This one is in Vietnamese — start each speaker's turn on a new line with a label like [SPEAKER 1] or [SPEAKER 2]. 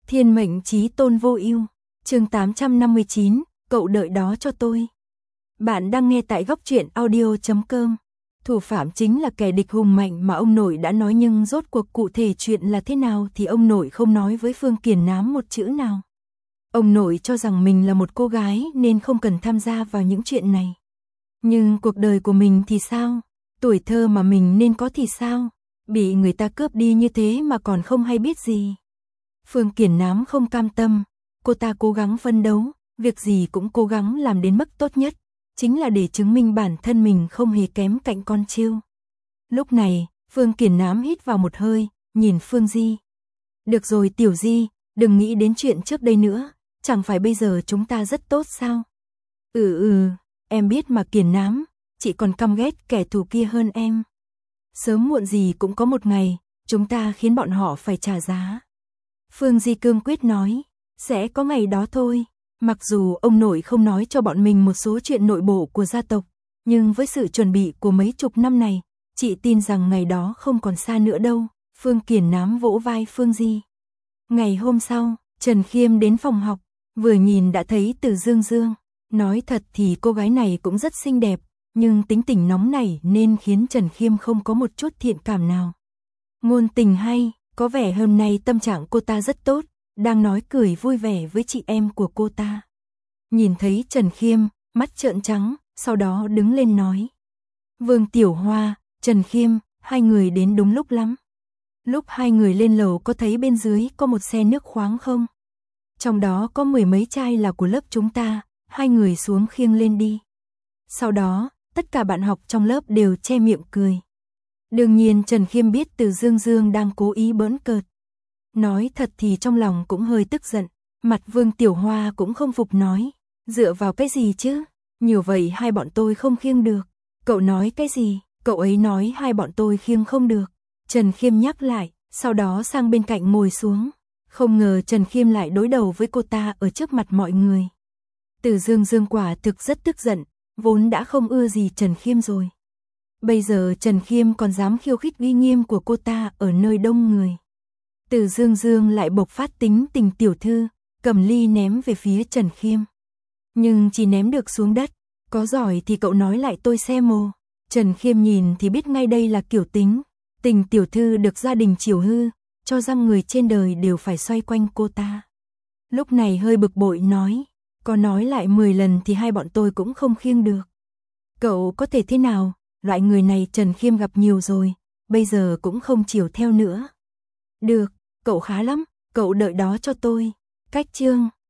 [SPEAKER 1] Thiên mệnh chí tôn vô ưu. Chương 859, cậu đợi đó cho tôi. Bạn đang nghe tại góc truyện audio.com. Thủ phạm chính là kẻ địch hùng mạnh mà ông nội đã nói, nhưng rốt cuộc cụ thể chuyện là thế nào thì ông nội không nói với Phương Kiền Nám một chữ nào. Ông nội cho rằng mình là một cô gái nên không cần tham gia vào những chuyện này. Nhưng cuộc đời của mình thì sao? Tuổi thơ mà mình nên có thì sao? Bị người ta cướp đi như thế mà còn không hay biết gì. Phương Kiền Nám không cam tâm, cô ta cố gắng phấn đấu, việc gì cũng cố gắng làm đến mức tốt nhất, chính là để chứng minh bản thân mình không hề kém cạnh con trêu. Lúc này, Phương Kiền Nám hít vào một hơi, nhìn Phương Di. Được rồi Tiểu Di, đừng nghĩ đến chuyện trước đây nữa, chẳng phải bây giờ chúng ta rất tốt sao? Em biết mà Kiền Nám, chị còn căm ghét kẻ thù kia hơn em. Sớm muộn gì cũng có một ngày, chúng ta khiến bọn họ phải trả giá. Phương Di cương quyết nói, sẽ có ngày đó thôi. Mặc dù ông nội không nói cho bọn mình một số chuyện nội bộ của gia tộc, nhưng với sự chuẩn bị của mấy chục năm này, chị tin rằng ngày đó không còn xa nữa đâu. Phương Kiền Nám vỗ vai Phương Di. Ngày hôm sau, Trần Khiêm đến phòng học, vừa nhìn đã thấy Từ Dương Dương. Nói thật thì cô gái này cũng rất xinh đẹp, nhưng tính tình nóng nảy nên khiến Trần Khiêm không có một chút thiện cảm nào. Ngôn tình hay, có vẻ hôm nay tâm trạng cô ta rất tốt, đang nói cười vui vẻ với chị em của cô ta. Nhìn thấy Trần Khiêm, mắt trợn trắng, sau đó đứng lên nói. Vương Tiểu Hoa, Trần Khiêm, hai người đến đúng lúc lắm. Lúc hai người lên lầu có thấy bên dưới có một xe nước khoáng không? Trong đó có 10 mấy chai là của lớp chúng ta, hai người xuống khiêng lên đi. Sau đó, tất cả bạn học trong lớp đều che miệng cười. Đương nhiên Trần Khiêm biết Từ Dương Dương đang cố ý bỡn cợt. Nói thật thì trong lòng cũng hơi tức giận, mặt Vương Tiểu Hoa cũng không phục nói, dựa vào cái gì chứ, nhiều vậy hai bọn tôi không khiêng được. Cậu nói cái gì, cậu ấy nói hai bọn tôi khiêng không được. Trần Khiêm nhắc lại, sau đó sang bên cạnh ngồi xuống. Không ngờ Trần Khiêm lại đối đầu với cô ta ở trước mặt mọi người. Từ Dương Dương quả thực rất tức giận, vốn đã không ưa gì Trần Khiêm rồi. Bây giờ Trần Khiêm còn dám khiêu khích uy nghiêm của cô ta ở nơi đông người. Từ Dương Dương lại bộc phát tính tình tiểu thư, cầm ly ném về phía Trần Khiêm. Nhưng chỉ ném được xuống đất, có giỏi thì cậu nói lại tôi xem mồ. Trần Khiêm nhìn thì biết ngay đây là kiểu tính, tình tiểu thư được gia đình chiều hư, cho rằng người trên đời đều phải xoay quanh cô ta. Lúc này hơi bực bội nói, có nói lại 10 lần thì hai bọn tôi cũng không khiêng được. Cậu có thể thế nào, loại người này Trần Khiêm gặp nhiều rồi, bây giờ cũng không chiều theo nữa. Được, cậu khá lắm, cậu đợi đó cho tôi. Cách chương